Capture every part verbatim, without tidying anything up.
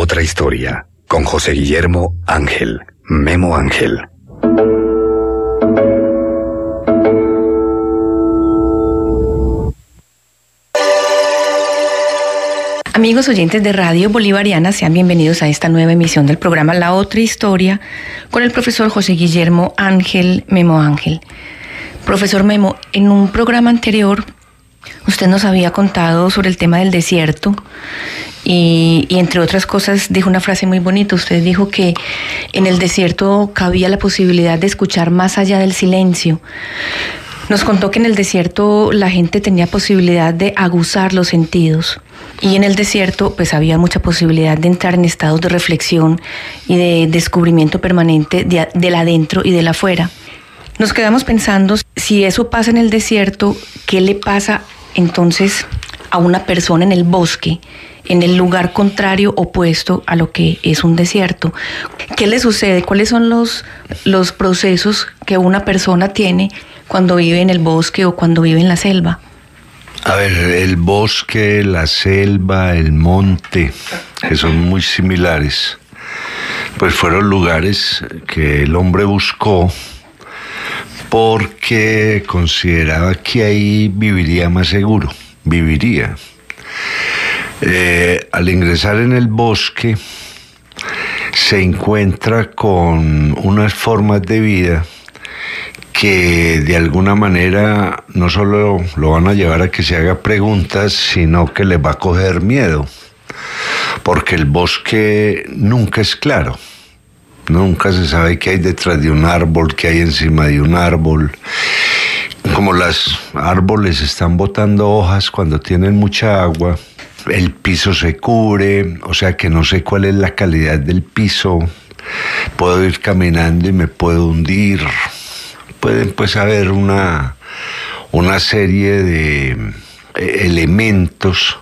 otra historia, con José Guillermo Ángel, Memo Ángel. Amigos oyentes de Radio Bolivariana, sean bienvenidos a esta nueva emisión del programa La Otra Historia con el profesor José Guillermo Ángel, Memo Ángel. Profesor Memo, en un programa anterior usted nos había contado sobre el tema del desierto y, y entre otras cosas dijo una frase muy bonita. Usted dijo que en el desierto cabía la posibilidad de escuchar más allá del silencio. Nos contó que en el desierto la gente tenía posibilidad de aguzar los sentidos y en el desierto pues había mucha posibilidad de entrar en estados de reflexión y de descubrimiento permanente de, del adentro y del afuera. Nos quedamos pensando, si eso pasa en el desierto, ¿qué le pasa entonces a una persona en el bosque, en el lugar contrario, opuesto a lo que es un desierto? ¿Qué le sucede? ¿Cuáles son los, los procesos que una persona tiene cuando vive en el bosque o cuando vive en la selva? A ver, el bosque, la selva, el monte, que son muy similares, pues fueron lugares que el hombre buscó porque consideraba que ahí viviría más seguro, viviría. Eh, al ingresar en el bosque se encuentra con unas formas de vida que de alguna manera no solo lo van a llevar a que se haga preguntas, sino que le va a coger miedo, porque el bosque nunca es claro. Nunca se sabe qué hay detrás de un árbol, qué hay encima de un árbol. Como los árboles están botando hojas cuando tienen mucha agua, el piso se cubre, o sea que no sé cuál es la calidad del piso. Puedo ir caminando y me puedo hundir. Pueden pues haber una, una serie de elementos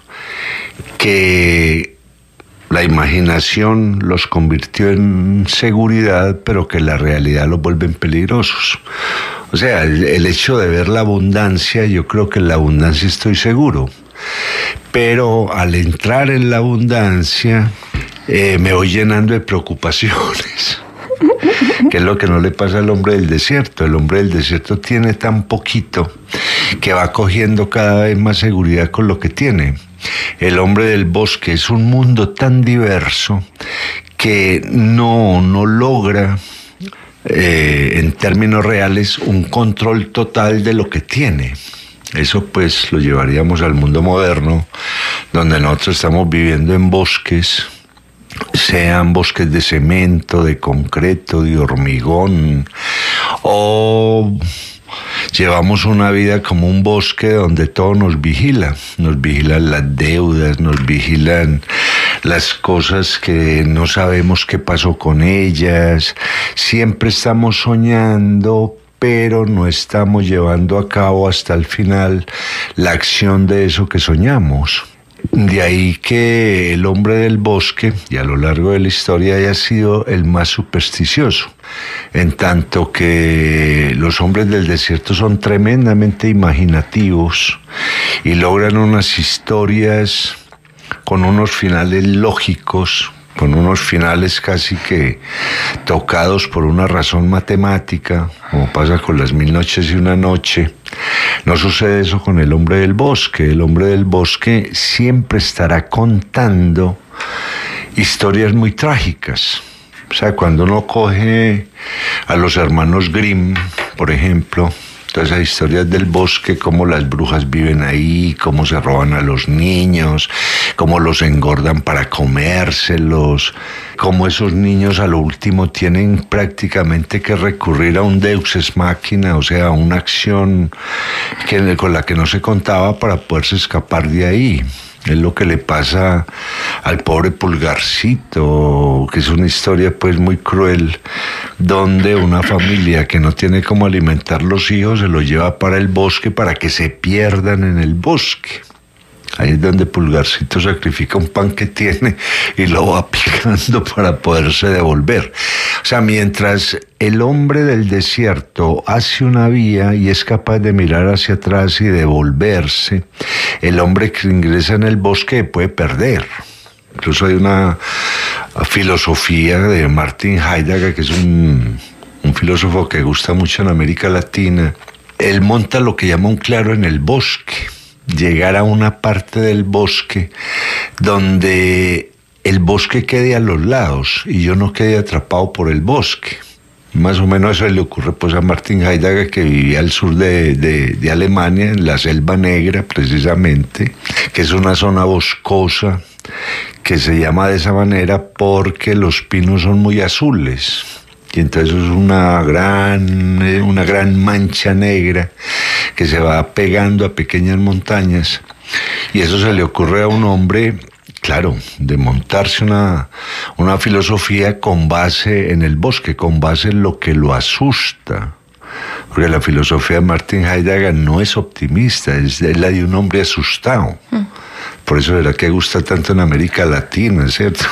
que la imaginación los convirtió en seguridad, pero que la realidad los vuelven peligrosos. O sea, el, el hecho de ver la abundancia, yo creo que en la abundancia estoy seguro. Pero al entrar en la abundancia, eh, me voy llenando de preocupaciones. Que es lo que no le pasa al hombre del desierto. El hombre del desierto tiene tan poquito que va cogiendo cada vez más seguridad con lo que tiene. El hombre del bosque es un mundo tan diverso que no, no logra, eh, en términos reales, un control total de lo que tiene. Eso pues lo llevaríamos al mundo moderno, donde nosotros estamos viviendo en bosques, sean bosques de cemento, de concreto, de hormigón, o llevamos una vida como un bosque donde todo nos vigila. Nos vigilan las deudas, nos vigilan las cosas que no sabemos qué pasó con ellas. Siempre estamos soñando, pero no estamos llevando a cabo hasta el final la acción de eso que soñamos. De ahí que el hombre del bosque, y a lo largo de la historia, haya sido el más supersticioso, en tanto que los hombres del desierto son tremendamente imaginativos y logran unas historias con unos finales lógicos, con unos finales casi que tocados por una razón matemática, como pasa con las mil noches y una noche. No sucede eso con el hombre del bosque. El hombre del bosque siempre estará contando historias muy trágicas. O sea, cuando uno coge a los hermanos Grimm, por ejemplo, todas esas historias del bosque, cómo las brujas viven ahí, cómo se roban a los niños, cómo los engordan para comérselos, cómo esos niños a lo último tienen prácticamente que recurrir a un deus ex machina, o sea, a una acción que, con la que no se contaba para poderse escapar de ahí. Es lo que le pasa al pobre Pulgarcito, que es una historia pues muy cruel, donde una familia que no tiene cómo alimentar los hijos se los lleva para el bosque para que se pierdan en el bosque. Ahí es donde Pulgarcito sacrifica un pan que tiene y lo va picando para poderse devolver. O sea, mientras el hombre del desierto hace una vía y es capaz de mirar hacia atrás y devolverse, el hombre que ingresa en el bosque puede perder. Incluso hay una filosofía de Martin Heidegger, que es un, un filósofo que gusta mucho en América Latina. Él monta lo que llama un claro en el bosque. Llegar a una parte del bosque donde el bosque quede a los lados y yo no quede atrapado por el bosque. Más o menos eso le ocurre pues a Martin Heidegger, que vivía al sur de, de, de Alemania, en la Selva Negra precisamente, que es una zona boscosa que se llama de esa manera porque los pinos son muy azules. Y entonces es una gran, una gran mancha negra que se va pegando a pequeñas montañas. Y eso se le ocurre a un hombre, claro, de montarse una, una filosofía con base en el bosque, con base en lo que lo asusta. Porque la filosofía de Martin Heidegger no es optimista, es la de un hombre asustado. Mm. Por eso era que gusta tanto en América Latina, ¿cierto?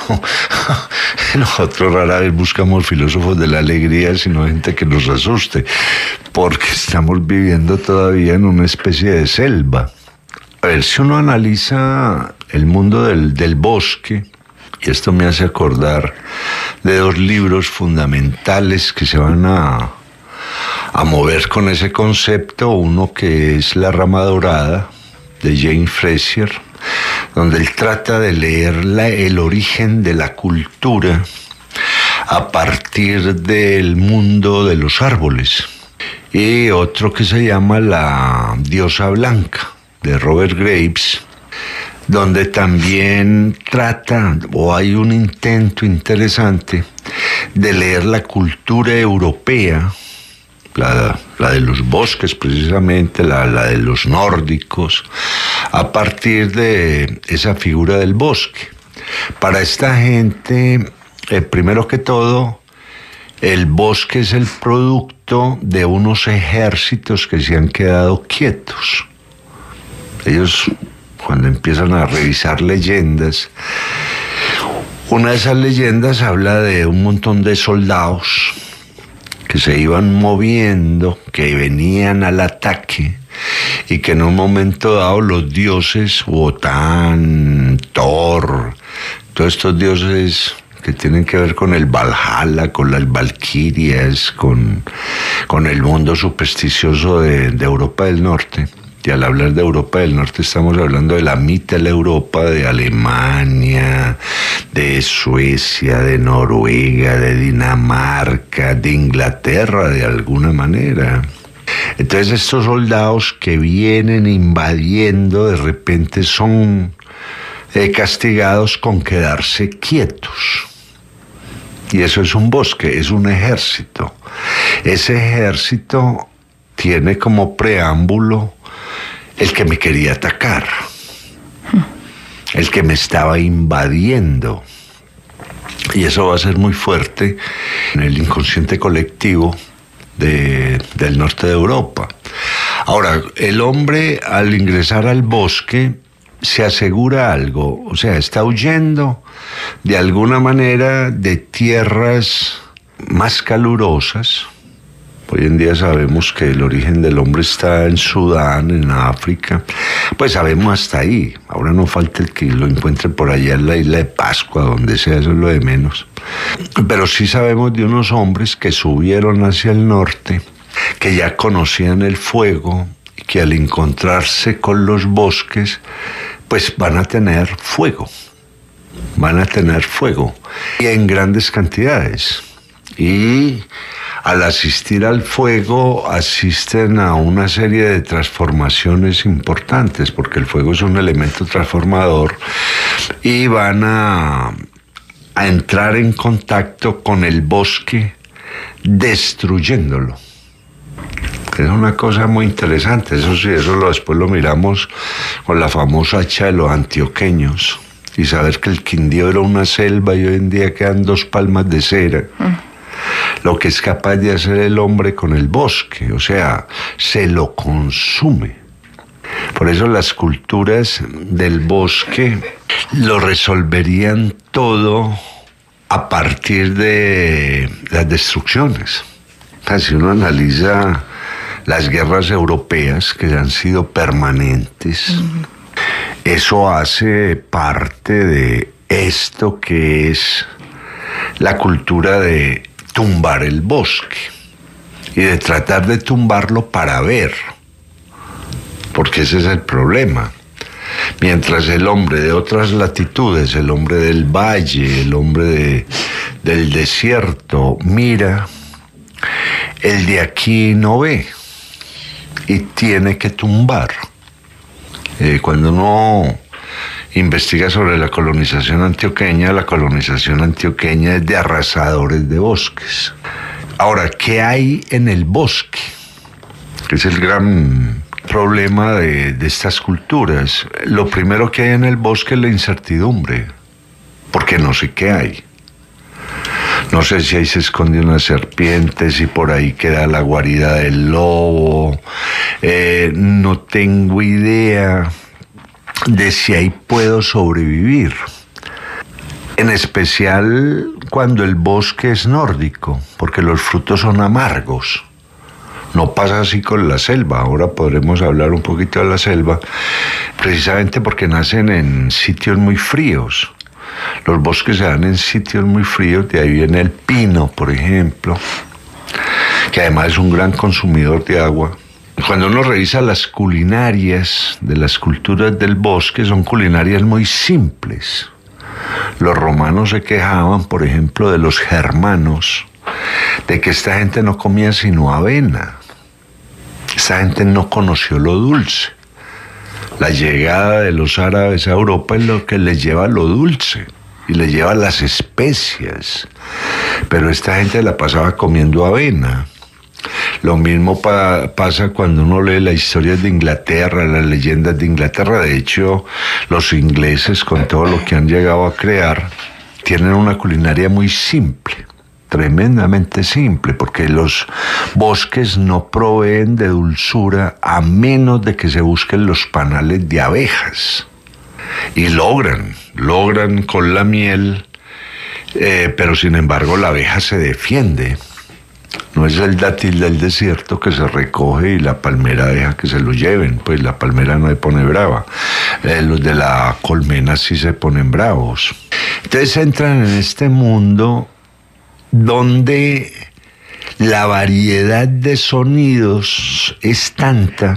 Nosotros rara vez buscamos filósofos de la alegría, sino gente que nos asuste, porque estamos viviendo todavía en una especie de selva. A ver, si uno analiza el mundo del, del bosque, y esto me hace acordar de dos libros fundamentales que se van a, a mover con ese concepto. Uno que es La rama dorada, de James Frazier, donde él trata de leer la, el origen de la cultura a partir del mundo de los árboles. Y otro que se llama La diosa blanca, de Robert Graves, donde también trata, o hay un intento interesante, de leer la cultura europea, la, la de los bosques precisamente, la, la de los nórdicos, a partir de esa figura del bosque. Para esta gente, eh, primero que todo, el bosque es el producto de unos ejércitos que se han quedado quietos. Ellos, cuando empiezan a revisar leyendas, una de esas leyendas habla de un montón de soldados que se iban moviendo, que venían al ataque, y que en un momento dado los dioses, Wotan, Thor, todos estos dioses que tienen que ver con el Valhalla, con las valquirias, con, con el mundo supersticioso de, de Europa del Norte. Y al hablar de Europa del Norte estamos hablando de la mitad Europa, de Alemania, de Suecia, de Noruega, de Dinamarca, de Inglaterra de alguna manera. Entonces estos soldados que vienen invadiendo de repente son eh, castigados con quedarse quietos. Y eso es un bosque, es un ejército. Ese ejército tiene como preámbulo el que me quería atacar, el que me estaba invadiendo. Y eso va a ser muy fuerte en el inconsciente colectivo de, del norte de Europa. Ahora, el hombre al ingresar al bosque se asegura algo, o sea, está huyendo de alguna manera de tierras más calurosas. Hoy en día sabemos que el origen del hombre está en Sudán, en África. Pues sabemos hasta ahí. Ahora no falta el que lo encuentre por allá en la isla de Pascua, donde sea, eso es lo de menos. Pero sí sabemos de unos hombres que subieron hacia el norte, que ya conocían el fuego, y que al encontrarse con los bosques, pues van a tener fuego. Van a tener fuego. Y en grandes cantidades. Y al asistir al fuego, asisten a una serie de transformaciones importantes, porque el fuego es un elemento transformador, y van a, a entrar en contacto con el bosque, destruyéndolo. Es una cosa muy interesante. Eso sí, eso lo, después lo miramos con la famosa hacha de los antioqueños, y saber que el Quindío era una selva y hoy en día quedan dos palmas de cera. Mm. Lo que es capaz de hacer el hombre con el bosque, o sea, se lo consume. Por eso las culturas del bosque lo resolverían todo a partir de las destrucciones. O sea, si uno analiza las guerras europeas que han sido permanentes, uh-huh. eso hace parte de esto que es la cultura de tumbar el bosque y de tratar de tumbarlo para ver, porque ese es el problema. Mientras el hombre de otras latitudes, el hombre del valle, el hombre de, del desierto mira, el de aquí no ve y tiene que tumbar. Eh, cuando uno investiga sobre la colonización antioqueña, la colonización antioqueña es de arrasadores de bosques. Ahora, ¿qué hay en el bosque? Que es el gran problema de, de estas culturas. Lo primero que hay en el bosque es la incertidumbre, porque no sé qué hay. No sé si ahí se esconde una serpiente, si por ahí queda la guarida del lobo. Eh, no tengo idea de si ahí puedo sobrevivir. En especial cuando el bosque es nórdico, porque los frutos son amargos. No pasa así con la selva. Ahora podremos hablar un poquito de la selva, precisamente porque nacen en sitios muy fríos. Los bosques se dan en sitios muy fríos, de ahí viene el pino, por ejemplo, que además es un gran consumidor de agua. Cuando uno revisa las culinarias de las culturas del bosque, son culinarias muy simples. Los romanos se quejaban, por ejemplo, de los germanos, de que esta gente no comía sino avena. Esta gente no conoció lo dulce. La llegada de los árabes a Europa es lo que les lleva lo dulce y les lleva las especias. Pero esta gente la pasaba comiendo avena. Lo mismo pa- pasa cuando uno lee las historias de Inglaterra, las leyendas de Inglaterra. De hecho, los ingleses, con todo lo que han llegado a crear, tienen una culinaria muy simple. Tremendamente simple, porque los bosques no proveen de dulzura a menos de que se busquen los panales de abejas. Y logran, logran con la miel, eh, pero sin embargo la abeja se defiende. No es el dátil del desierto que se recoge y la palmera deja que se lo lleven, pues la palmera no se pone brava. Eh, los de la colmena sí se ponen bravos. Entonces entran en este mundo donde la variedad de sonidos es tanta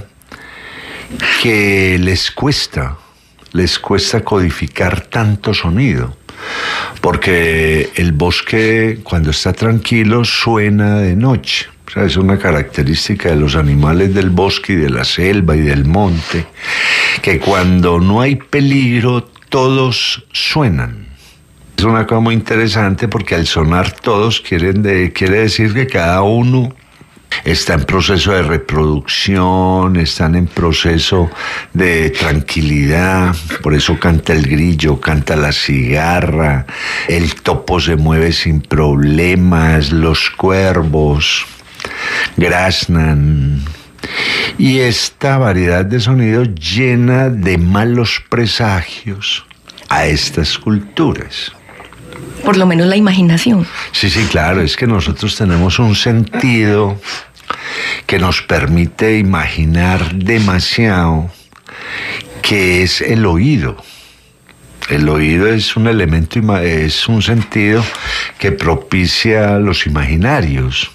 que les cuesta, les cuesta codificar tanto sonido, porque el bosque cuando está tranquilo suena de noche. O sea, es una característica de los animales del bosque y de la selva y del monte, que cuando no hay peligro todos suenan. Es una cosa muy interesante porque al sonar todos quieren de, quiere decir que cada uno está en proceso de reproducción, están en proceso de tranquilidad. Por eso canta el grillo, canta la cigarra, el topo se mueve sin problemas, los cuervos graznan. Y esta variedad de sonidos llena de malos presagios a estas culturas. Por lo menos la imaginación. Sí, sí, claro, es que nosotros tenemos un sentido que nos permite imaginar demasiado, que es el oído. El oído es un elemento, es un sentido que propicia los imaginarios.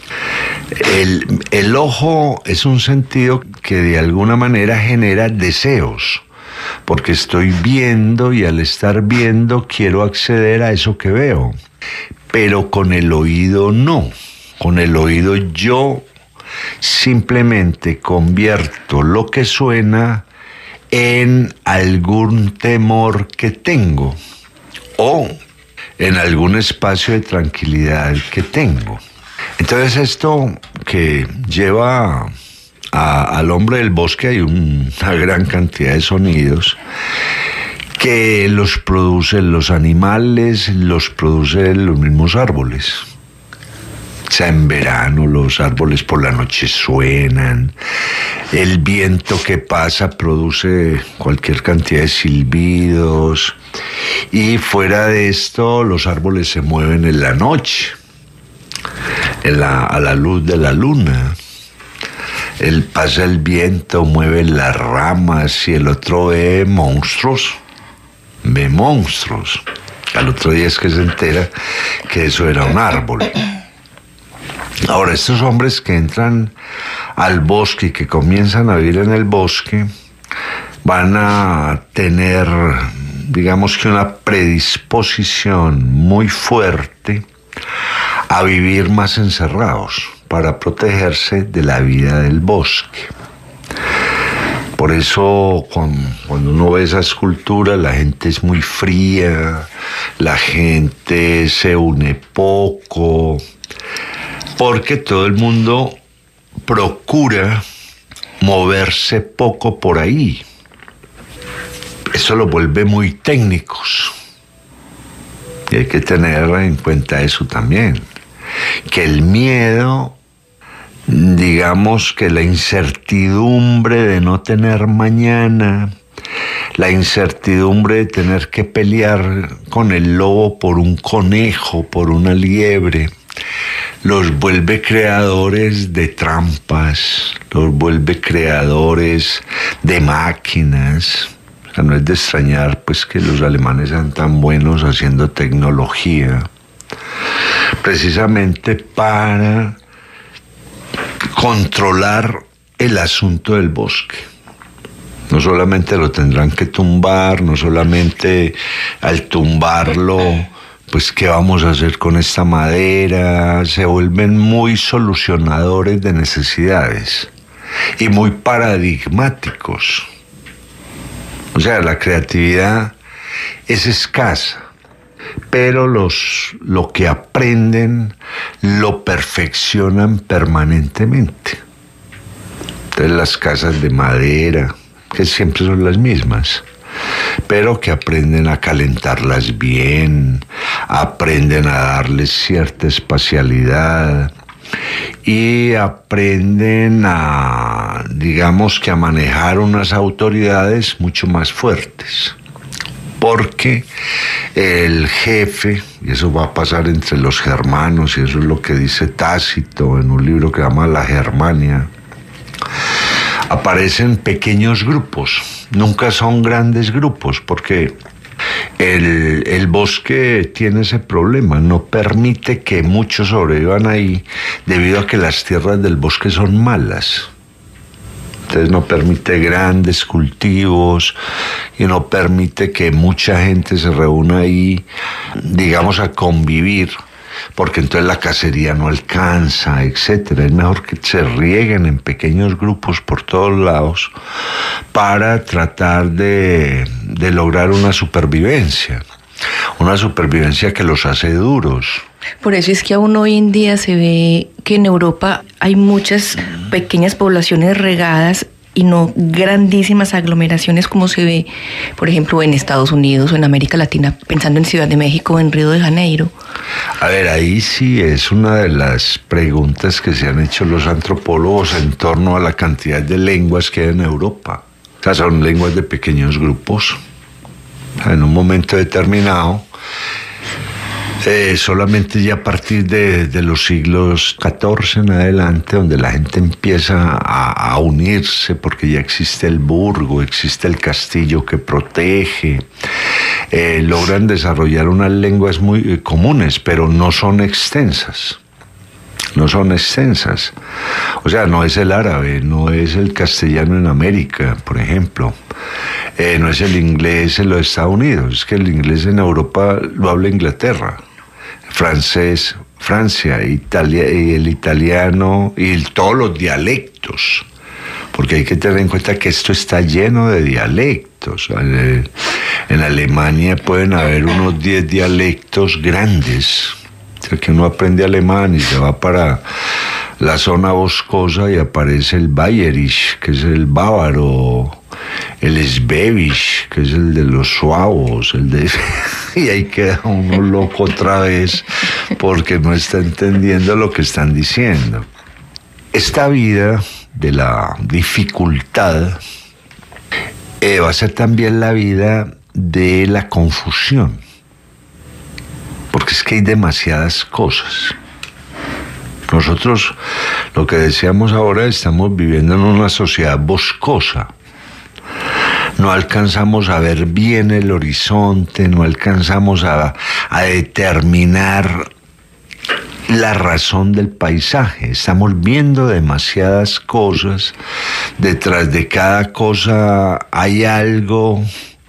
El, el ojo es un sentido que de alguna manera genera deseos, porque estoy viendo y al estar viendo quiero acceder a eso que veo. Pero con el oído no. Con el oído yo simplemente convierto lo que suena en algún temor que tengo o en algún espacio de tranquilidad que tengo. Entonces esto que lleva a, al hombre del bosque, hay un, una gran cantidad de sonidos que los producen los animales, los producen los mismos árboles. O sea, en verano los árboles por la noche suenan, el viento que pasa produce cualquier cantidad de silbidos, y fuera de esto los árboles se mueven en la noche, en la, a la luz de la luna. El, pasa el viento, mueve las ramas y el otro ve monstruos, ve monstruos. Al otro día es que se entera que eso era un árbol. Ahora, estos hombres que entran al bosque y que comienzan a vivir en el bosque van a tener, digamos que una predisposición muy fuerte a vivir más encerrados para protegerse de la vida del bosque. Por eso cuando uno ve esa escultura, la gente es muy fría, la gente se une poco, porque todo el mundo procura moverse poco por ahí. Eso lo vuelve muy técnicos. Y hay que tener en cuenta eso también, que el miedo, digamos que la incertidumbre de no tener mañana, la incertidumbre de tener que pelear con el lobo por un conejo, por una liebre, los vuelve creadores de trampas, los vuelve creadores de máquinas. O sea, no es de extrañar pues que los alemanes sean tan buenos haciendo tecnología, precisamente para controlar el asunto del bosque. No solamente lo tendrán que tumbar, no solamente al tumbarlo, pues ¿qué vamos a hacer con esta madera? Se vuelven muy solucionadores de necesidades y muy paradigmáticos. O sea, la creatividad es escasa, pero los, lo que aprenden lo perfeccionan permanentemente. Entonces las casas de madera, que siempre son las mismas, pero que aprenden a calentarlas bien, aprenden a darles cierta espacialidad y aprenden a, digamos que a manejar unas autoridades mucho más fuertes. Porque el jefe, y eso va a pasar entre los germanos, y eso es lo que dice Tácito en un libro que se llama La Germania, aparecen pequeños grupos, nunca son grandes grupos, porque el, el bosque tiene ese problema, no permite que muchos sobrevivan ahí debido a que las tierras del bosque son malas. Entonces no permite grandes cultivos y no permite que mucha gente se reúna ahí, digamos, a convivir, porque entonces la cacería no alcanza, etcétera. Es mejor que se rieguen en pequeños grupos por todos lados para tratar de, de lograr una supervivencia, una supervivencia que los hace duros. Por eso es que aún hoy en día se ve que en Europa hay muchas pequeñas poblaciones regadas y no grandísimas aglomeraciones como se ve, por ejemplo, en Estados Unidos o en América Latina, pensando en Ciudad de México o en Río de Janeiro. A ver, ahí sí es una de las preguntas que se han hecho los antropólogos en torno a la cantidad de lenguas que hay en Europa. O sea, son lenguas de pequeños grupos. O sea, en un momento determinado, Eh, solamente ya a partir de, de los siglos catorce en adelante, donde la gente empieza a, a unirse, porque ya existe el burgo, existe el castillo que protege, eh, logran desarrollar unas lenguas muy eh, comunes, pero no son extensas. No son extensas. O sea, no es el árabe, no es el castellano en América, por ejemplo. Eh, no es el inglés en los Estados Unidos, es que el inglés en Europa lo habla Inglaterra. Francés, Francia, Italia, y el italiano y el, todos los dialectos, porque hay que tener en cuenta que esto está lleno de dialectos. En, en Alemania pueden haber unos diez dialectos grandes. O sea, que uno aprende alemán y se va para la zona boscosa y aparece el Bayerisch, que es el bávaro, el Schwäbisch, que es el de los suavos, el de... y ahí queda uno loco otra vez porque no está entendiendo lo que están diciendo. Esta vida de la dificultad eh, va a ser también la vida de la confusión, porque es que hay demasiadas cosas. Nosotros, lo que decíamos ahora, estamos viviendo en una sociedad boscosa. no alcanzamos a ver bien el horizonte, no alcanzamos a, a determinar la razón del paisaje. Estamos viendo demasiadas cosas, detrás de cada cosa hay algo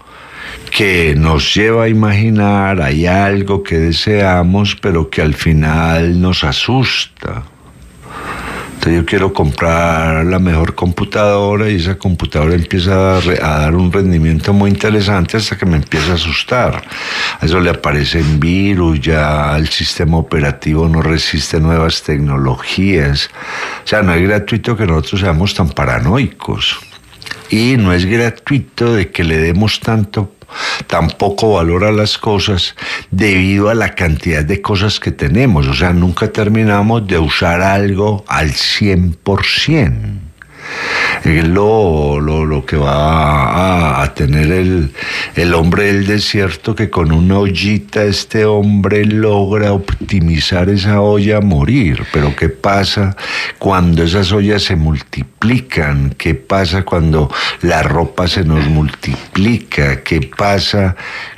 que nos lleva a imaginar, hay algo que deseamos, pero que al final nos asusta. Entonces yo quiero comprar la mejor computadora y esa computadora empieza a, dar, a dar un rendimiento muy interesante hasta que me empieza a asustar. A eso le aparecen virus, ya el sistema operativo no resiste nuevas tecnologías. O sea, no es gratuito que nosotros seamos tan paranoicos. Y no es gratuito de que le demos tanto tampoco valor a las cosas debido a la cantidad de cosas que tenemos. O sea, nunca terminamos de usar algo al cien por ciento. Es lo, lo, lo que va a, a tener el, el hombre del desierto, que con una ollita este hombre logra optimizar esa olla a morir. Pero ¿qué pasa cuando esas ollas se multiplican? ¿Qué pasa cuando la ropa se nos multiplica? ¿Qué pasa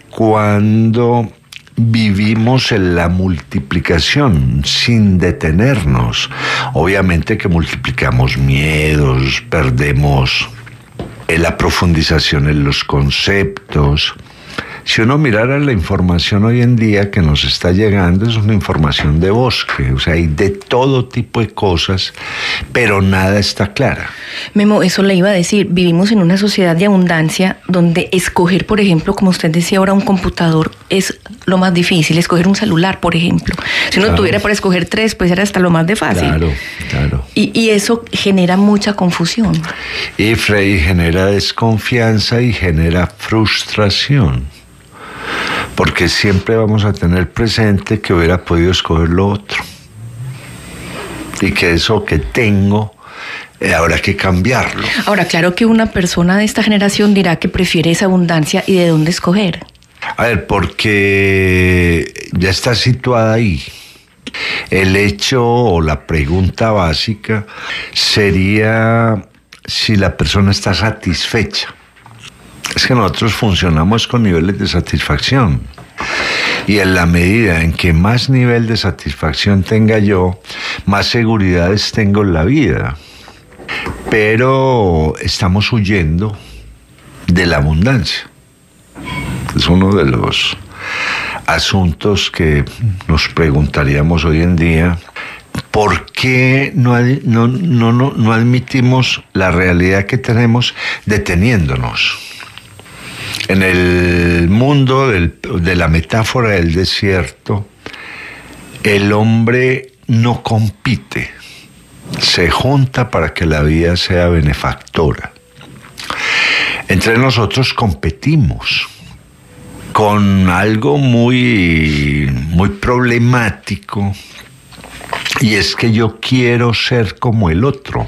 cuando vivimos en la multiplicación sin detenernos? Obviamente que multiplicamos miedos, perdemos la profundización en los conceptos. Si uno mirara la información hoy en día que nos está llegando, es una información de bosque, o sea, hay de todo tipo de cosas, pero nada está clara. Memo, eso le iba a decir, vivimos en una sociedad de abundancia donde escoger, por ejemplo, como usted decía ahora, un computador es lo más difícil, escoger un celular, por ejemplo. Si uno claro. tuviera para escoger tres, pues era hasta lo más de fácil. Claro, claro. Y, y eso genera mucha confusión. Y Frey genera desconfianza y genera frustración. Porque siempre vamos a tener presente que hubiera podido escoger lo otro. Y que eso que tengo, eh, habrá que cambiarlo. Ahora, claro que una persona de esta generación dirá que prefiere esa abundancia y de dónde escoger. A ver, porque ya está situada ahí. El hecho o la pregunta básica sería si la persona está satisfecha. Es que nosotros funcionamos con niveles de satisfacción. Y en la medida en que más nivel de satisfacción tenga yo, más seguridades tengo en la vida. Pero estamos huyendo de la abundancia. Es uno de los asuntos que nos preguntaríamos hoy en día. ¿Por qué no, no, no, no, no admitimos la realidad que tenemos deteniéndonos? En el mundo del, de la metáfora del desierto, el hombre no compite, se junta para que la vida sea benefactora. Entre nosotros competimos con algo muy, muy problemático, y es que yo quiero ser como el otro.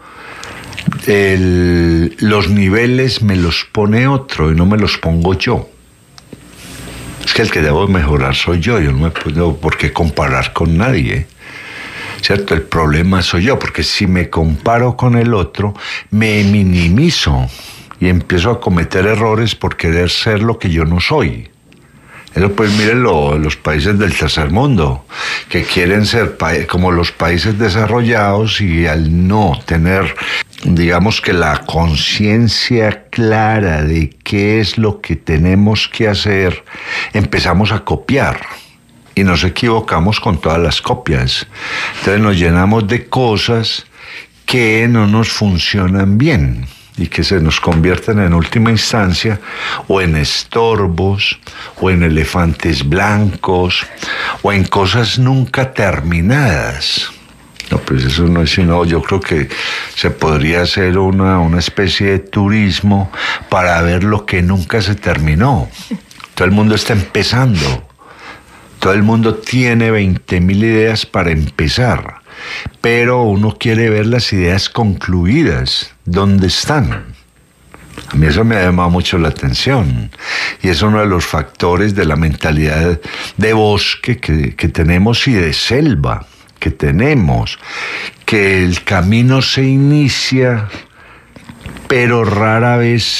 El, los niveles me los pone otro y no me los pongo yo. Es que el que debo mejorar soy yo, yo no me puedo por qué comparar con nadie, ¿cierto? El problema soy yo, porque si me comparo con el otro, me minimizo y empiezo a cometer errores por querer ser lo que yo no soy. Eso pues mírenlo, los países del tercer mundo, que quieren ser pa- como los países desarrollados, y al no tener, digamos que la conciencia clara de qué es lo que tenemos que hacer, empezamos a copiar. Y nos equivocamos con todas las copias. Entonces nos llenamos de cosas que no nos funcionan bien y que se nos convierten en última instancia o en estorbos, o en elefantes blancos, o en cosas nunca terminadas. No, pues eso no es sino, yo creo que se podría hacer una, una especie de turismo para ver lo que nunca se terminó. Todo el mundo está empezando. Todo el mundo tiene veinte mil ideas para empezar, pero uno quiere ver las ideas concluidas. ¿Dónde están? A mí eso me ha llamado mucho la atención, y es uno de los factores de la mentalidad de bosque que, que tenemos y de selva que tenemos, que el camino se inicia, pero rara vez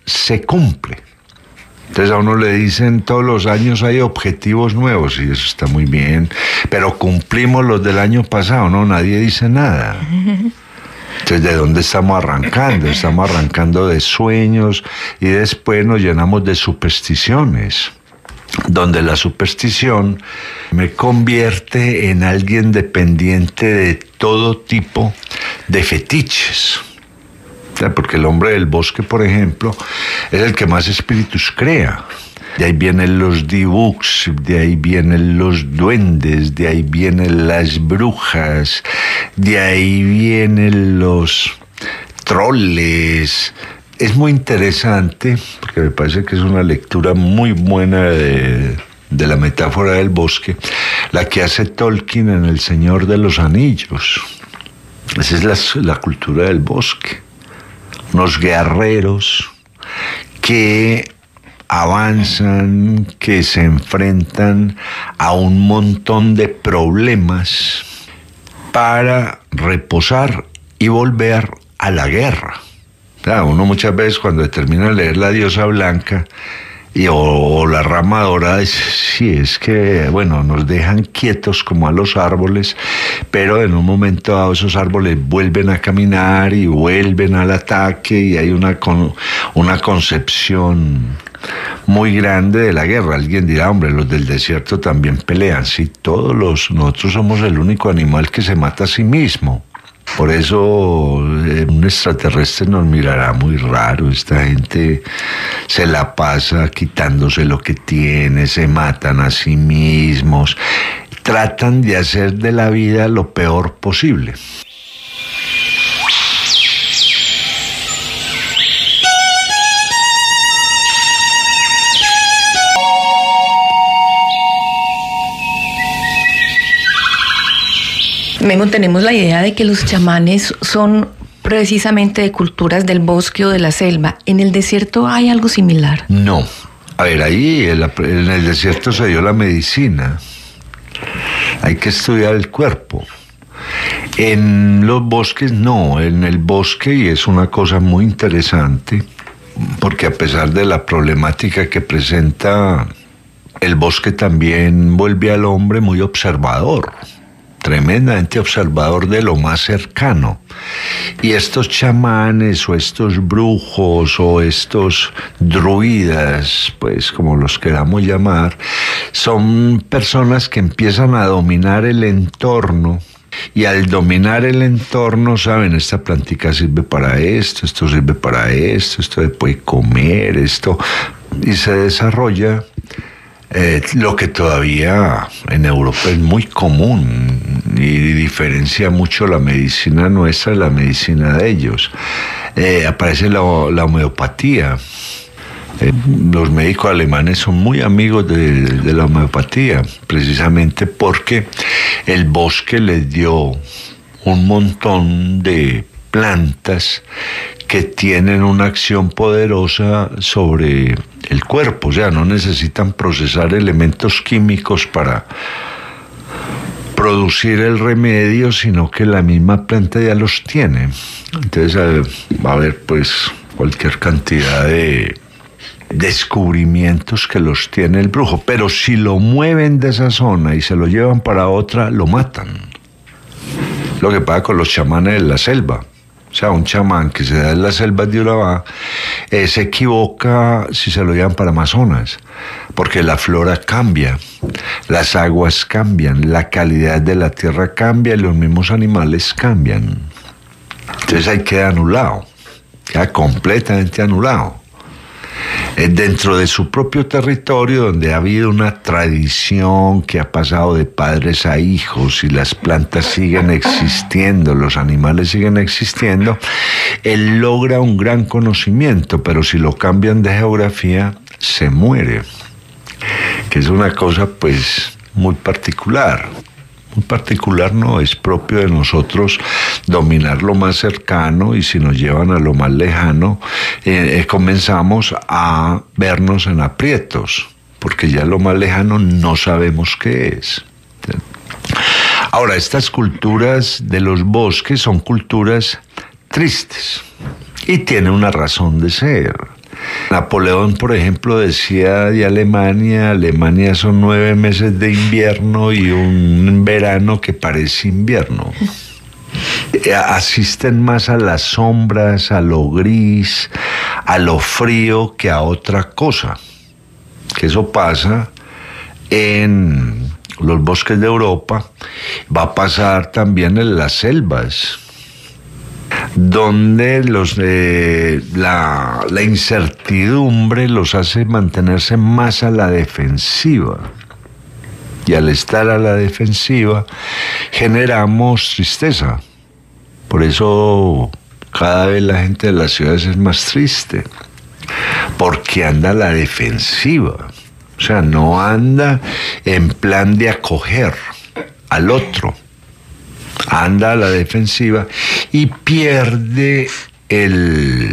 se cumple. Entonces a uno le dicen todos los años hay objetivos nuevos y eso está muy bien, pero cumplimos los del año pasado, no, nadie dice nada. Entonces, ¿de dónde estamos arrancando? Estamos arrancando de sueños y después nos llenamos de supersticiones, donde la superstición me convierte en alguien dependiente de todo tipo de fetiches. Porque el hombre del bosque, por ejemplo, es el que más espíritus crea. De ahí vienen los dibuks, de ahí vienen los duendes, de ahí vienen las brujas, de ahí vienen los troles. Es muy interesante, porque me parece que es una lectura muy buena de, de la metáfora del bosque, la que hace Tolkien en El Señor de los Anillos. Esa es la, la cultura del bosque. Unos guerreros que avanzan, que se enfrentan a un montón de problemas para reposar y volver a la guerra. O sea, uno muchas veces cuando termina de leer La Diosa Blanca y, o, o La Rama Dorada, dice, sí, es que, bueno, nos dejan quietos como a los árboles, pero en un momento dado esos árboles vuelven a caminar y vuelven al ataque y hay una, con, una concepción muy grande de la guerra. Alguien dirá, hombre, los del desierto también pelean. Sí, todos los, nosotros somos el único animal que se mata a sí mismo. Por eso eh, un extraterrestre nos mirará muy raro. Esta gente se la pasa quitándose lo que tiene, se matan a sí mismos, tratan de hacer de la vida lo peor posible. Memo, tenemos la idea de que los chamanes son precisamente de culturas del bosque o de la selva. ¿En el desierto hay algo similar? No. A ver, ahí en, la, en el desierto se dio la medicina. Hay que estudiar el cuerpo. En los bosques no. En el bosque, y es una cosa muy interesante, porque a pesar de la problemática que presenta, el bosque también vuelve al hombre muy observador. Tremendamente observador de lo más cercano. Y estos chamanes o estos brujos o estos druidas, pues como los queramos llamar, son personas que empiezan a dominar el entorno. Y al dominar el entorno, saben, esta plantica sirve para esto, esto sirve para esto, esto se puede comer, esto, y se desarrolla Eh, lo que todavía en Europa es muy común y diferencia mucho la medicina nuestra de la medicina de ellos. Eh, aparece la, la homeopatía. Eh, los médicos alemanes son muy amigos de, de la homeopatía, precisamente porque el bosque les dio un montón de plantas que tienen una acción poderosa sobre el cuerpo, o sea, no necesitan procesar elementos químicos para producir el remedio, sino que la misma planta ya los tiene. Entonces va a haber pues cualquier cantidad de descubrimientos que los tiene el brujo, pero si lo mueven de esa zona y se lo llevan para otra, lo matan. Lo que pasa con los chamanes de la selva. O sea, un chamán que se da en las selvas de Urabá eh, se equivoca si se lo llevan para Amazonas, porque la flora cambia, las aguas cambian, la calidad de la tierra cambia y los mismos animales cambian. Entonces ahí queda anulado, queda completamente anulado. Dentro de su propio territorio, donde ha habido una tradición que ha pasado de padres a hijos y las plantas siguen existiendo, los animales siguen existiendo, él logra un gran conocimiento, pero si lo cambian de geografía, se muere. Que es una cosa pues muy particular. Muy particular, no, es propio de nosotros dominar lo más cercano, y si nos llevan a lo más lejano, eh, eh, comenzamos a vernos en aprietos, porque ya lo más lejano no sabemos qué es. Ahora, estas culturas de los bosques son culturas tristes y tienen una razón de ser. Napoleón, por ejemplo, decía de Alemania, Alemania son nueve meses de invierno y un verano que parece invierno. Asisten más a las sombras, a lo gris, a lo frío que a otra cosa. Que eso pasa en los bosques de Europa, va a pasar también en las selvas, donde los, eh, la, la incertidumbre los hace mantenerse más a la defensiva. Y al estar a la defensiva generamos tristeza. Por eso cada vez la gente de las ciudades es más triste, porque anda a la defensiva. O sea, no anda en plan de acoger al otro. Anda a la defensiva y pierde el,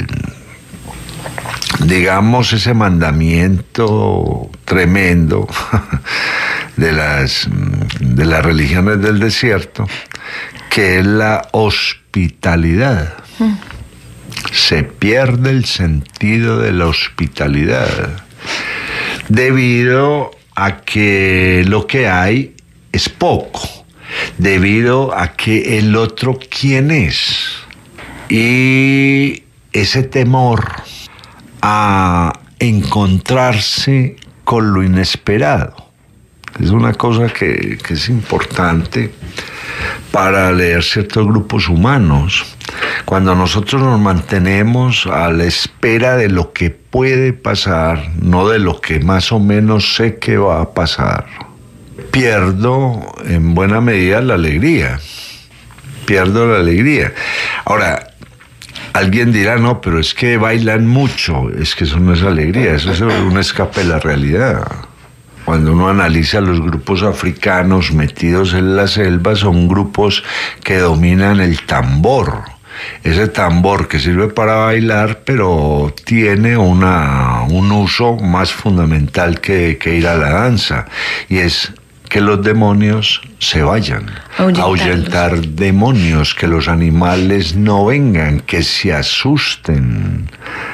digamos, ese mandamiento tremendo de las, de las religiones del desierto, que es la hospitalidad. Mm. Se pierde el sentido de la hospitalidad debido a que lo que hay es poco, debido a que el otro quién es, y ese temor a encontrarse con lo inesperado es una cosa que, que es importante para leer ciertos grupos humanos. Cuando nosotros nos mantenemos a la espera de lo que puede pasar, no de lo que más o menos sé que va a pasar, pierdo en buena medida la alegría. Pierdo la alegría. Ahora, alguien dirá, no, pero es que bailan mucho. Es que eso no es alegría, eso es un escape de la realidad. Cuando uno analiza los grupos africanos metidos en la selva, son grupos que dominan el tambor. Ese tambor que sirve para bailar, pero tiene una, un uso más fundamental que, que ir a la danza, y es que los demonios se vayan, ahuyentar demonios, que los animales no vengan, que se asusten.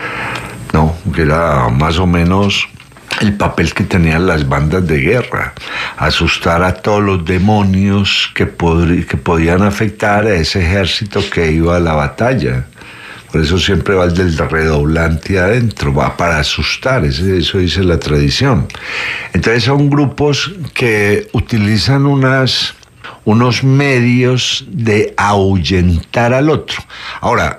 No, que era más o menos el papel que tenían las bandas de guerra, asustar a todos los demonios que, podri- que podían afectar a ese ejército que iba a la batalla. Por eso siempre va el del redoblante adentro, va para asustar, eso dice la tradición. Entonces son grupos que utilizan unas, unos medios de ahuyentar al otro. Ahora,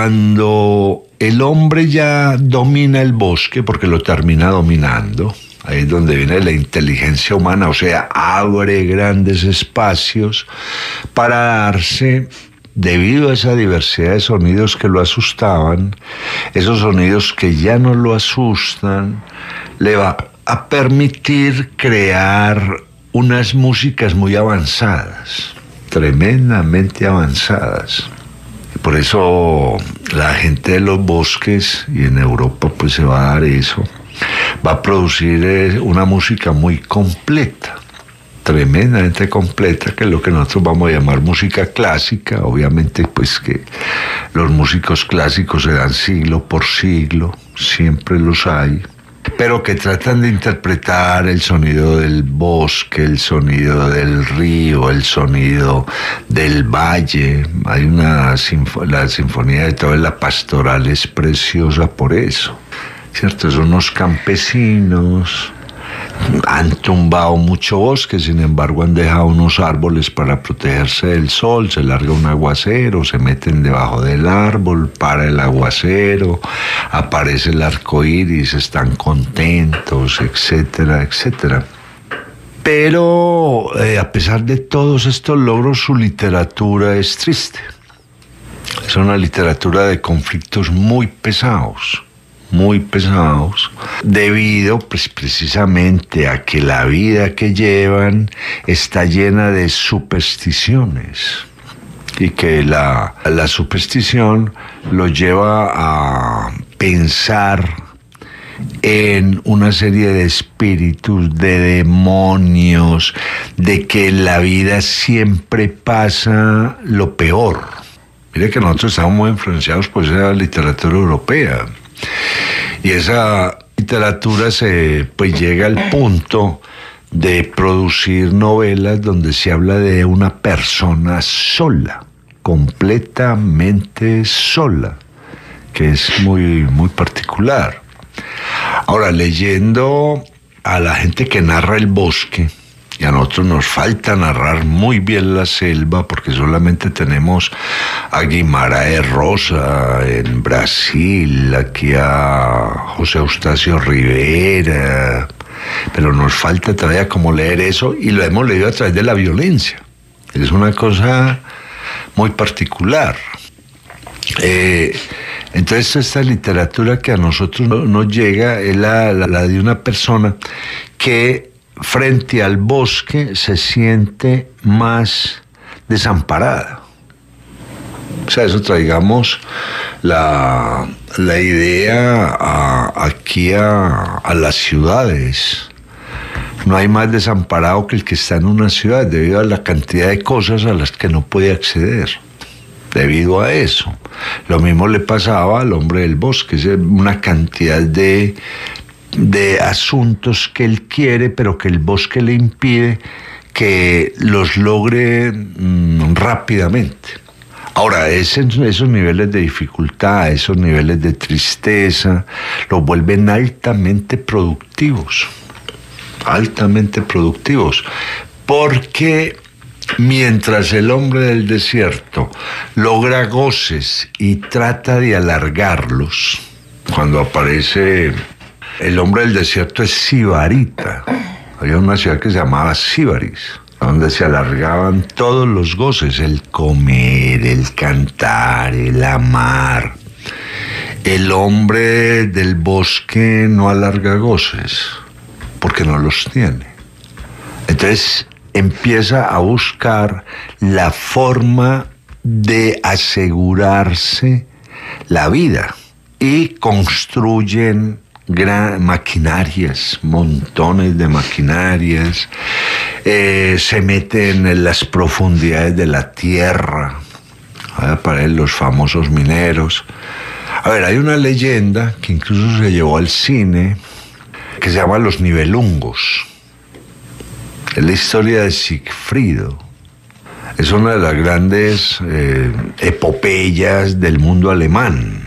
cuando el hombre ya domina el bosque, porque lo termina dominando, ahí es donde viene la inteligencia humana, o sea, abre grandes espacios para darse, debido a esa diversidad de sonidos que lo asustaban, esos sonidos que ya no lo asustan, le va a permitir crear unas músicas muy avanzadas, tremendamente avanzadas. Por eso la gente de los bosques, y en Europa pues se va a dar eso, va a producir una música muy completa, tremendamente completa, que es lo que nosotros vamos a llamar música clásica. Obviamente pues que los músicos clásicos se dan siglo por siglo, siempre los hay, pero que tratan de interpretar el sonido del bosque, el sonido del río, el sonido del valle. Hay una sinfo- la sinfonía de toda la pastoral es preciosa por eso, ¿cierto? Son unos campesinos, han tumbado mucho bosque, sin embargo han dejado unos árboles para protegerse del sol, se larga un aguacero, se meten debajo del árbol, para el aguacero, aparece el arco iris, están contentos, etcétera, etcétera. Pero eh, a pesar de todos estos logros, su literatura es triste. Es una literatura de conflictos muy pesados. muy pesados, debido pues, precisamente a que la vida que llevan está llena de supersticiones, y que la, la superstición los lleva a pensar en una serie de espíritus, de demonios, de que en la vida siempre pasa lo peor. Mire que nosotros estamos muy influenciados por esa literatura europea. Y esa literatura se pues llega al punto de producir novelas donde se habla de una persona sola, completamente sola, que es muy, muy particular. Ahora, leyendo a la gente que narra el bosque, y a nosotros nos falta narrar muy bien la selva, porque solamente tenemos a Guimaraes Rosa en Brasil, aquí a José Eustacio Rivera, pero nos falta todavía como leer eso, y lo hemos leído a través de la violencia. Es una cosa muy particular. Eh, entonces esta literatura que a nosotros nos llega es la, la, la de una persona que frente al bosque se siente más desamparada. O sea, eso traigamos la, la idea a, aquí a, a las ciudades. No hay más desamparado que el que está en una ciudad debido a la cantidad de cosas a las que no puede acceder. Debido a eso. Lo mismo le pasaba al hombre del bosque, es una cantidad de, de asuntos que él quiere, pero que el bosque le impide que los logre mmm, rápidamente. Ahora, ese, esos niveles de dificultad, esos niveles de tristeza, los vuelven altamente productivos, altamente productivos, porque mientras el hombre del desierto logra goces y trata de alargarlos, cuando aparece el hombre del desierto es Sibarita. Había una ciudad que se llamaba Síbaris, donde se alargaban todos los goces, el comer, el cantar, el amar. El hombre del bosque no alarga goces, porque no los tiene. Entonces empieza a buscar la forma de asegurarse la vida y construyen gran maquinarias, montones de maquinarias, eh, se meten en las profundidades de la tierra, ¿verdad? Para los famosos mineros. A ver, hay una leyenda que incluso se llevó al cine que se llama Los Nibelungos. Es la historia de Sigfrido. Es una de las grandes eh, epopeyas del mundo alemán,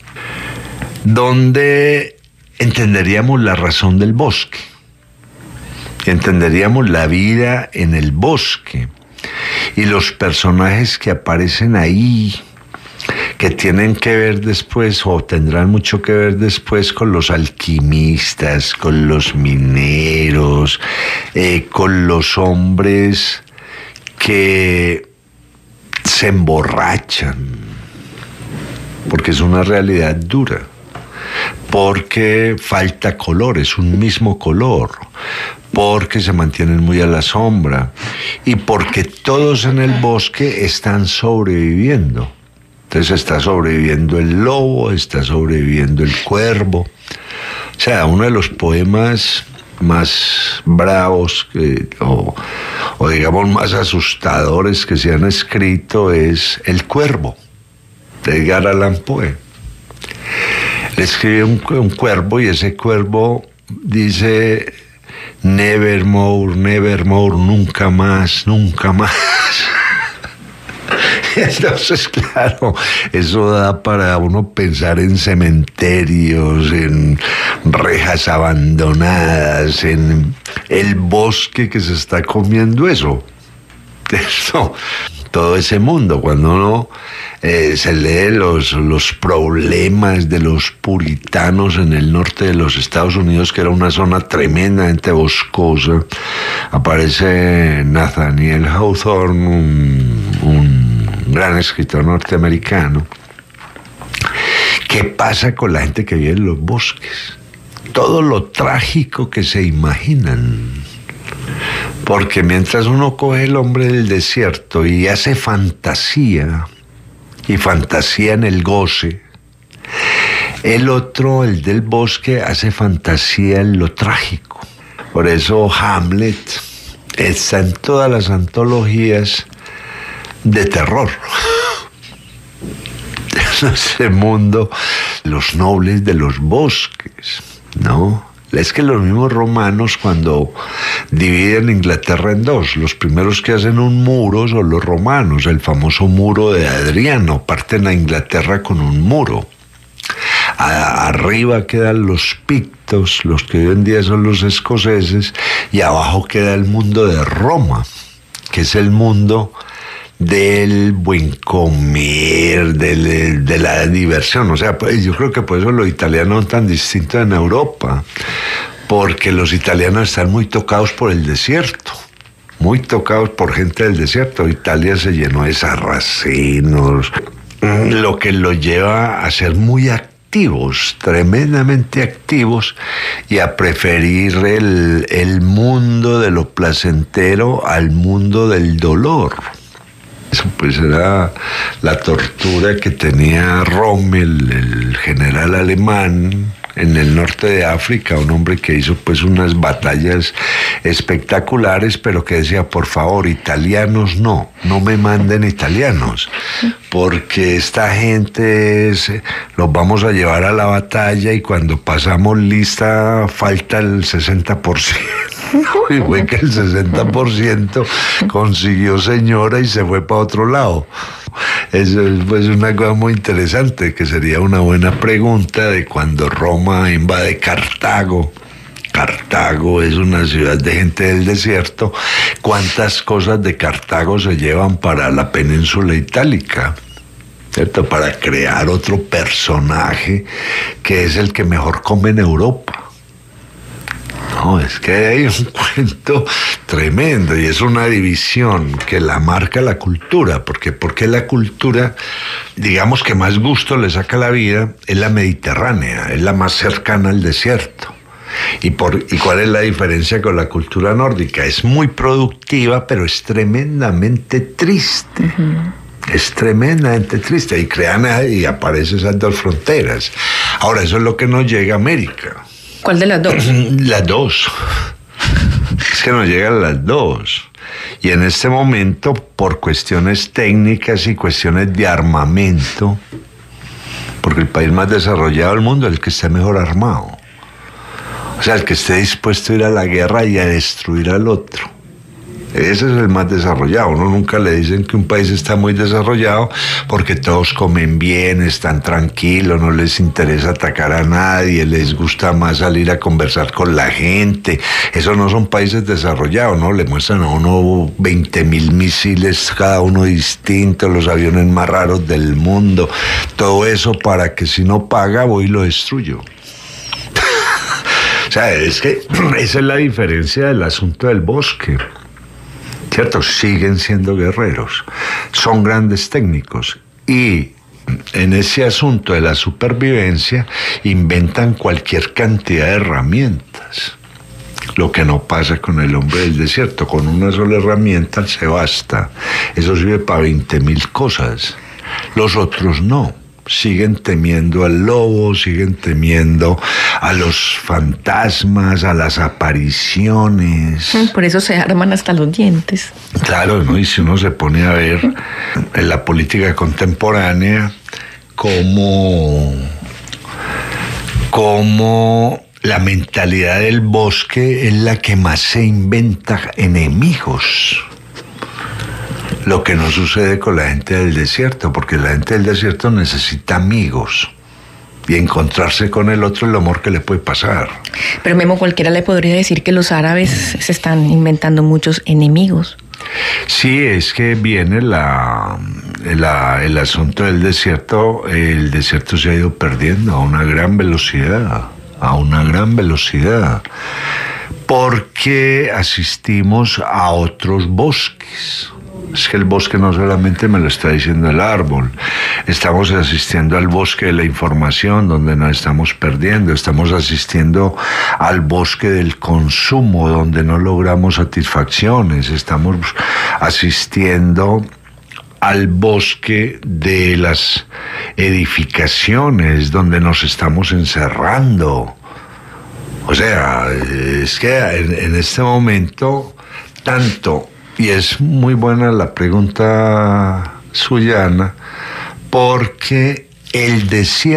donde entenderíamos la razón del bosque, entenderíamos la vida en el bosque y los personajes que aparecen ahí, que tienen que ver después o tendrán mucho que ver después con los alquimistas, con los mineros, eh, con los hombres que se emborrachan, porque es una realidad dura, porque falta color, es un mismo color, porque se mantienen muy a la sombra y porque todos en el bosque están sobreviviendo. Entonces está sobreviviendo el lobo, está sobreviviendo el cuervo. O sea, uno de los poemas más bravos que, o, o digamos más asustadores que se han escrito es El Cuervo, de Edgar Allan Poe. Le escribe un, un cuervo y ese cuervo dice nevermore, nevermore, nunca más, nunca más. Entonces, claro, eso da para uno pensar en cementerios, en rejas abandonadas, en el bosque que se está comiendo eso. Eso, todo ese mundo, cuando uno eh, se lee los, los problemas de los puritanos en el norte de los Estados Unidos, que era una zona tremendamente boscosa, aparece Nathaniel Hawthorne, un, un gran escritor norteamericano. ¿Qué pasa con la gente que vive en los bosques? Todo lo trágico que se imaginan. Porque mientras uno coge el hombre del desierto y hace fantasía, y fantasía en el goce, el otro, el del bosque, hace fantasía en lo trágico. Por eso Hamlet está en todas las antologías de terror. Ese mundo los nobles de los bosques, ¿no? Es que los mismos romanos, cuando dividen Inglaterra en dos, los primeros que hacen un muro son los romanos, el famoso muro de Adriano, parten a Inglaterra con un muro. A, arriba quedan los pictos, los que hoy en día son los escoceses, y abajo queda el mundo de Roma, que es el mundo del buen comer, del, de la diversión. O sea, pues, yo creo que por eso los italianos son tan distintos en Europa, porque los italianos están muy tocados por el desierto, muy tocados por gente del desierto. Italia se llenó de sarracenos, lo que los lleva a ser muy activos, tremendamente activos, y a preferir el, el mundo de lo placentero al mundo del dolor. Eso pues era la tortura que tenía Rommel, el general alemán, en el norte de África, un hombre que hizo pues unas batallas espectaculares, pero que decía, por favor, italianos no, no me manden italianos, porque esta gente es, los vamos a llevar a la batalla y cuando pasamos lista falta el sesenta por ciento. Y fue que el sesenta por ciento consiguió señora y se fue para otro lado. Eso es pues una cosa muy interesante, que sería una buena pregunta de cuando Roma invade Cartago. Cartago es una ciudad de gente del desierto. ¿Cuántas cosas de Cartago se llevan para la península itálica? ¿Cierto? Para crear otro personaje que es el que mejor come en Europa. No, es que hay un cuento tremendo y es una división que la marca la cultura, porque porque la cultura, digamos, que más gusto le saca a la vida es la mediterránea, es la más cercana al desierto. ¿Y, por, ¿Y cuál es la diferencia con la cultura nórdica? Es muy productiva, pero es tremendamente triste. Uh-huh. Es tremendamente triste y crean y aparecen esas dos fronteras. Ahora, eso es lo que nos llega a América. ¿Cuál de las dos? Las dos. Es que nos llegan las dos. Y en este momento, por cuestiones técnicas y cuestiones de armamento, porque el país más desarrollado del mundo es el que esté mejor armado. O sea, el que esté dispuesto a ir a la guerra y a destruir al otro. Ese es el más desarrollado. Uno nunca le dicen que un país está muy desarrollado porque todos comen bien, están tranquilos, no les interesa atacar a nadie, les gusta más salir a conversar con la gente. Esos no son países desarrollados, ¿no? Le muestran a uno veinte mil misiles, cada uno distinto, los aviones más raros del mundo. Todo eso para que si no paga, voy y lo destruyo. O sea, es que esa es la diferencia del asunto del bosque. ¿Cierto? Siguen siendo guerreros, son grandes técnicos y en ese asunto de la supervivencia inventan cualquier cantidad de herramientas. Lo que no pasa con el hombre del desierto, con una sola herramienta se basta. Eso sirve para veinte mil cosas. Los otros no. Siguen temiendo al lobo, siguen temiendo a los fantasmas, a las apariciones. Por eso se arman hasta los dientes. Claro, ¿no? Y si uno se pone a ver en la política contemporánea cómo, cómo la mentalidad del bosque es la que más se inventa enemigos. Lo que no sucede con la gente del desierto, porque la gente del desierto necesita amigos y encontrarse con el otro es lo mejor que le puede pasar. Pero Memo, cualquiera le podría decir que los árabes se están inventando muchos enemigos. Sí, es que viene la, la, el asunto del desierto. El desierto se ha ido perdiendo a una gran velocidad, a una gran velocidad, porque asistimos a otros bosques. Es que el bosque no solamente me lo está diciendo el árbol, estamos asistiendo al bosque de la información donde nos estamos perdiendo, estamos asistiendo al bosque del consumo donde no logramos satisfacciones, estamos asistiendo al bosque de las edificaciones donde nos estamos encerrando. O sea, es que en, en este momento tanto... Y es muy buena la pregunta suya, Ana, porque el desierto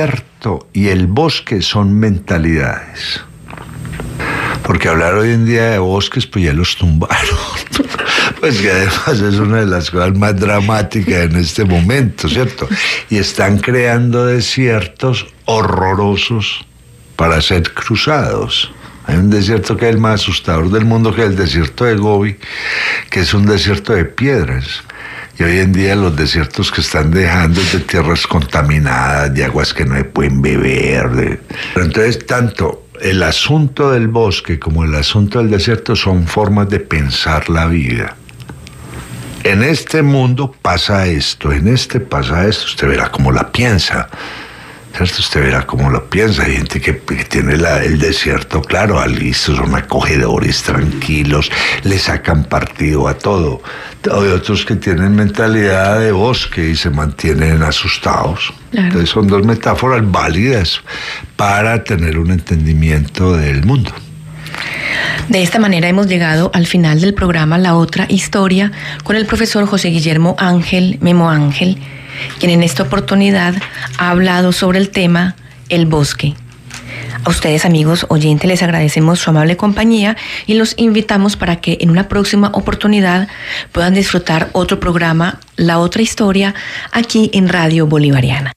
desierto y el bosque son mentalidades. Porque hablar hoy en día de bosques, pues ya los tumbaron. Pues que además es una de las cosas más dramáticas en este momento, ¿cierto? Y están creando desiertos horrorosos para ser cruzados. Hay un desierto que es el más asustador del mundo, que es el desierto de Gobi, que es un desierto de piedras. Y hoy en día los desiertos que están dejando es de tierras contaminadas, de aguas que no se pueden beber. De... Pero entonces, tanto el asunto del bosque como el asunto del desierto son formas de pensar la vida. En este mundo pasa esto, en este pasa esto, usted verá cómo la piensa. ¿Cierto? Usted verá cómo lo piensa. Hay gente que, que tiene la, el desierto, claro, listos, son acogedores, tranquilos, le sacan partido a todo. Hay otros que tienen mentalidad de bosque y se mantienen asustados. Claro. Entonces son dos metáforas válidas para tener un entendimiento del mundo. De esta manera hemos llegado al final del programa La Otra Historia con el profesor José Guillermo Ángel Memo Ángel, quien en esta oportunidad ha hablado sobre el tema El bosque. A ustedes, amigos oyentes, les agradecemos su amable compañía y los invitamos para que en una próxima oportunidad puedan disfrutar otro programa, La Otra Historia, aquí en Radio Bolivariana.